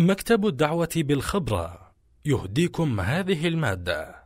مكتب الدعوة بالخبرة يهديكم هذه المادة.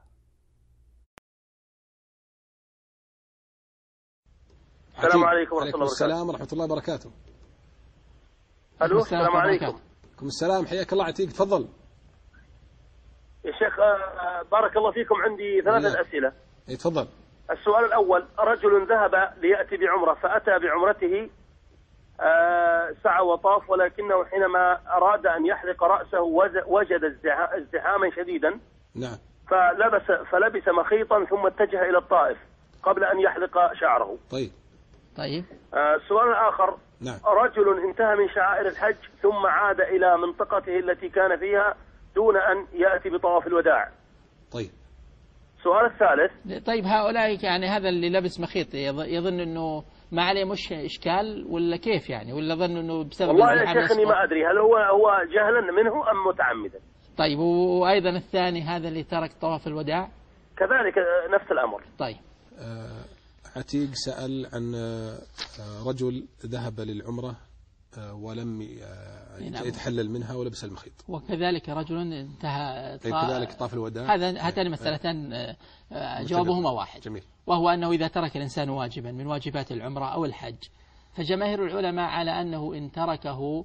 السلام عليكم ورحمة عليكم الله وبركاته. السلام ورحمة الله وبركاته. ألو، السلام عليكم. عليكم السلام، حياك الله عتيق، تفضل يا شيخ. بارك الله فيكم. عندي ثلاثة أسئلة. اي تفضل. السؤال الأول: رجل ذهب ليأتي بعمرة، فأتى بعمرته سعى وطاف، ولكنه حينما أراد أن يحلق رأسه وجد ازدحاما شديدا. نعم. فلبس مخيطا ثم اتجه إلى الطائف قبل أن يحلق شعره. طيب. السؤال الآخر: نعم. رجل انتهى من شعائر الحج ثم عاد إلى منطقته التي كان فيها دون أن يأتي بطواف الوداع. طيب. السؤال الثالث: طيب هؤلاء يعني هذا اللي لبس مخيط يظن أنه ما عليه مش إشكال ولا كيف يعني، ولا ظن أنه بسبب والله يا شيخ إني ما أدري هل هو جهلا منه أم متعمدا. طيب، وأيضا الثاني هذا اللي ترك طواف الوداع كذلك نفس الأمر. طيب. عتيق سأل عن رجل ذهب للعمرة ولم يتحلل منها ولبس المخيط، وكذلك رجل انتهى كذلك طاف الوداع. هاتان مسألتان جوابهما واحد. جميل. وهو أنه إذا ترك الإنسان واجبا من واجبات العمرة أو الحج، فجماهير العلماء على أنه إن تركه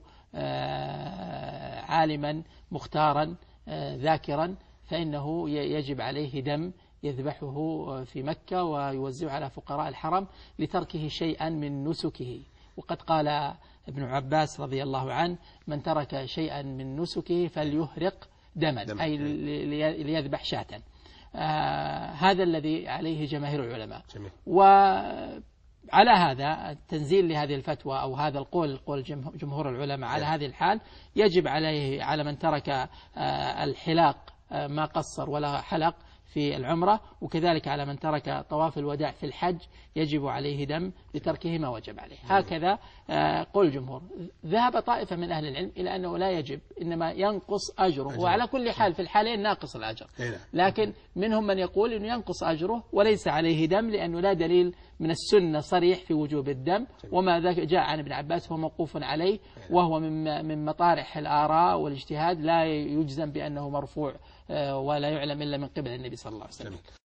عالما مختارا ذاكرا فإنه يجب عليه دم يذبحه في مكة ويوزعه على فقراء الحرم لتركه شيئا من نسكه. وقد قال ابن عباس رضي الله عنه: من ترك شيئا من نسكه فليهرق دما، أي ليذبح شاة. هذا الذي عليه جماهير العلماء. جميل. وعلى هذا التنزيل لهذه الفتوى أو هذا القول جمهور العلماء على هذه الحال يجب على من ترك الحلاق ما قصر ولا حلق في العمرة، وكذلك على من ترك طواف الوداع في الحج يجب عليه دم لتركه ما وجب عليه. هكذا قول الجمهور. ذهب طائفة من أهل العلم إلى أنه لا يجب، إنما ينقص أجره، وعلى كل حال في الحالين ناقص الأجر، لكن منهم من يقول أنه ينقص أجره وليس عليه دم، لأنه لا دليل من السنة صريح في وجوب الدم، وما جاء عن ابن عباس هو موقوف عليه، وهو من مطارح الآراء والاجتهاد، لا يجزم بأنه مرفوع ولا يعلم إلا من قبل النبي صلى الله عليه وسلم.